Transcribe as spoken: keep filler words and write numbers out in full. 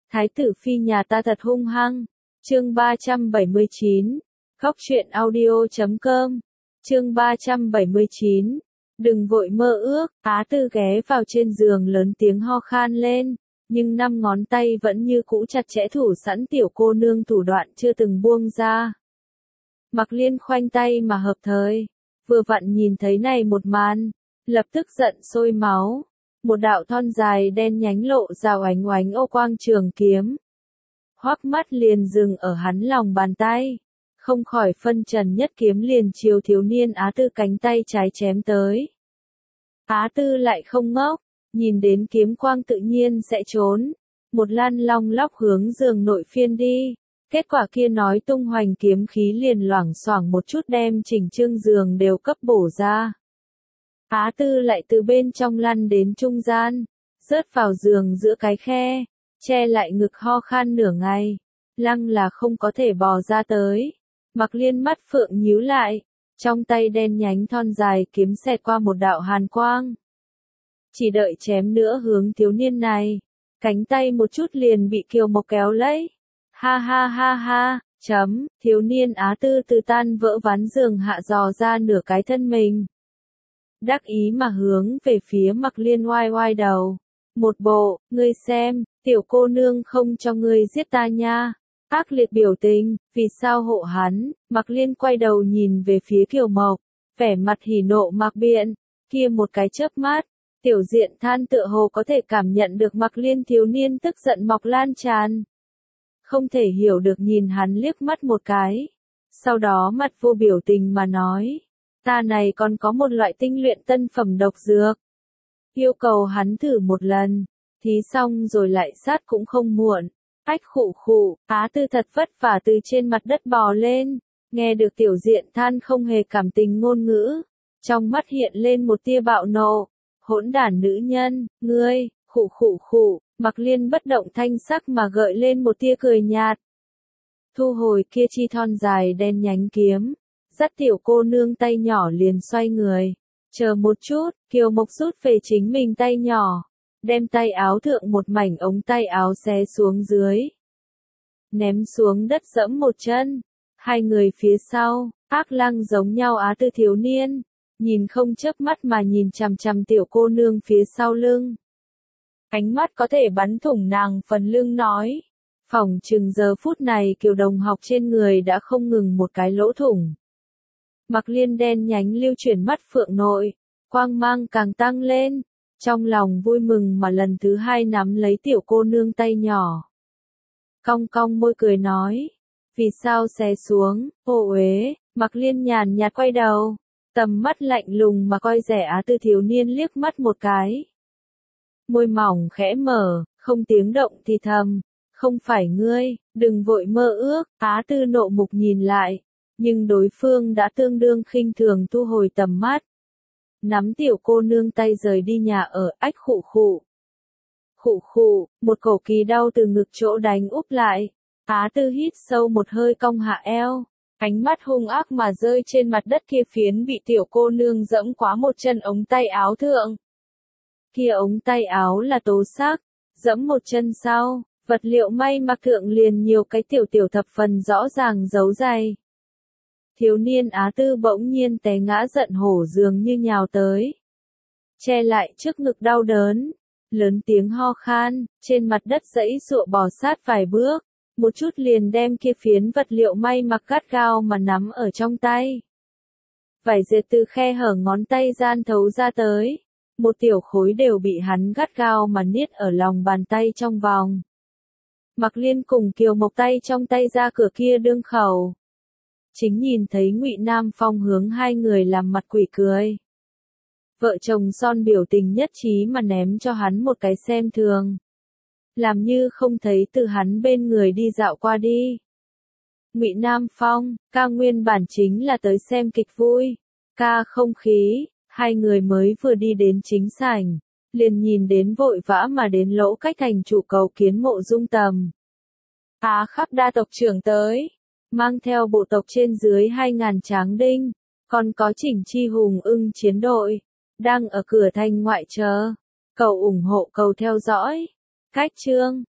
Thái tử phi nhà ta thật hung hăng. Chương ba trăm bảy mươi chín. Khóc chuyện audio chấm com. Chương ba trăm bảy mươi chín. Đừng vội mơ ước. Á Tư ghé vào trên giường lớn tiếng ho khan lên, nhưng năm ngón tay vẫn như cũ chặt chẽ thủ sẵn tiểu cô nương, thủ đoạn chưa từng buông ra. Mặc Liên khoanh tay mà hợp thời, vừa vặn nhìn thấy này một màn, lập tức giận sôi máu. Một đạo thon dài đen nhánh lộ ra oánh oánh ô quang trường kiếm. Hoắc mắt liền dừng ở hắn lòng bàn tay, không khỏi phân trần, nhất kiếm liền chiều thiếu niên Á Tư cánh tay trái chém tới. Á Tư lại không ngốc, nhìn đến kiếm quang tự nhiên sẽ trốn, một lan long lóc hướng giường nội phiên đi. Kết quả kia nói tung hoành kiếm khí liền loảng xoảng một chút đem chỉnh chương giường đều cấp bổ ra. Á Tư lại từ bên trong lăn đến trung gian, rớt vào giường giữa cái khe, che lại ngực ho khan nửa ngày, lăng là không có thể bò ra tới. Mặc Liên mắt phượng nhíu lại, trong tay đen nhánh thon dài kiếm xẹt qua một đạo hàn quang. Chỉ đợi chém nữa hướng thiếu niên này, cánh tay một chút liền bị Kiều Mộc kéo lấy. Ha ha ha ha, chấm, thiếu niên Á Tư từ tan vỡ ván giường hạ dò ra nửa cái thân mình. Đắc ý mà hướng về phía Mặc Liên oai oai đầu. Một bộ, ngươi xem, tiểu cô nương không cho ngươi giết ta nha. Ác liệt biểu tình, vì sao hộ hắn. Mặc Liên quay đầu nhìn về phía Kiều Mộc, vẻ mặt hỉ nộ mặc biện. Kia một cái chớp mắt, Tiểu Diện Than tựa hồ có thể cảm nhận được Mặc Liên thiếu niên tức giận mọc lan tràn. Không thể hiểu được nhìn hắn liếc mắt một cái. Sau đó mặt vô biểu tình mà nói. Ta này còn có một loại tinh luyện tân phẩm độc dược. Yêu cầu hắn thử một lần. Thí xong rồi lại sát cũng không muộn. Ách khụ khụ, Á Tư thật vất vả từ trên mặt đất bò lên. Nghe được Tiểu Diện Than không hề cảm tình ngôn ngữ. Trong mắt hiện lên một tia bạo nộ. Hỗn đản nữ nhân, ngươi, khụ khụ khụ. Mặc Liên bất động thanh sắc mà gợi lên một tia cười nhạt. Thu hồi kia chi thon dài đen nhánh kiếm, dắt tiểu cô nương tay nhỏ liền xoay người. Chờ một chút, Kiều Mộc rút về chính mình tay nhỏ, đem tay áo thượng một mảnh ống tay áo xé xuống dưới. Ném xuống đất dẫm một chân. Hai người phía sau, ác lăng giống nhau Á Tư thiếu niên, nhìn không chớp mắt mà nhìn chằm chằm tiểu cô nương phía sau lưng. Ánh mắt có thể bắn thủng nàng phần lưng nói. Phỏng chừng giờ phút này Kiều đồng học trên người đã không ngừng một cái lỗ thủng. Mặc Liên đen nhánh lưu chuyển mắt phượng nội, quang mang càng tăng lên, trong lòng vui mừng mà lần thứ hai nắm lấy tiểu cô nương tay nhỏ. Cong cong môi cười nói, vì sao xé xuống, ô uế. Mặc Liên nhàn nhạt quay đầu, tầm mắt lạnh lùng mà coi rẻ Á Tư thiếu niên liếc mắt một cái. Môi mỏng khẽ mở, không tiếng động thì thầm, không phải ngươi, đừng vội mơ ước. Á Tư nộ mục nhìn lại, nhưng đối phương đã tương đương khinh thường thu hồi tầm mắt. Nắm tiểu cô nương tay rời đi nhà ở. Ách khụ khụ. Khụ khụ, một cổ kỳ đau từ ngực chỗ đánh úp lại. Á Tư hít sâu một hơi cong hạ eo, ánh mắt hung ác mà rơi trên mặt đất kia phiến bị tiểu cô nương dẫm quá một chân ống tay áo thượng. Kia ống tay áo là tố sắc, dẫm một chân sau, vật liệu may mặc thượng liền nhiều cái tiểu tiểu thập phần rõ ràng dấu dày. Thiếu niên Á Tư bỗng nhiên té ngã giận hổ dường như nhào tới. Che lại trước ngực đau đớn, lớn tiếng ho khan, trên mặt đất giãy giụa bò sát vài bước, một chút liền đem kia phiến vật liệu may mặc gắt gao mà nắm ở trong tay. Vải dệt từ khe hở ngón tay gian thấu ra tới. Một tiểu khối đều bị hắn gắt gao mà niết ở lòng bàn tay trong vòng. Mặc Liên cùng Kiều Mộc tay trong tay ra cửa kia đương khẩu. Chính nhìn thấy Ngụy Nam Phong hướng hai người làm mặt quỷ cười. Vợ chồng son biểu tình nhất trí mà ném cho hắn một cái xem thường. Làm như không thấy từ hắn bên người đi dạo qua đi. Ngụy Nam Phong, ca nguyên bản chính là tới xem kịch vui. Ca không khí. Hai người mới vừa đi đến chính sảnh, liền nhìn đến vội vã mà đến Lỗ Cách Thành chủ cầu kiến Mộ Dung Tầm. Á Khắc đa tộc trưởng tới, mang theo bộ tộc trên dưới hai ngàn tráng đinh, còn có Chỉnh Chi hùng ưng chiến đội, đang ở cửa thành ngoại chờ. Cầu ủng hộ cầu theo dõi. Cách chương.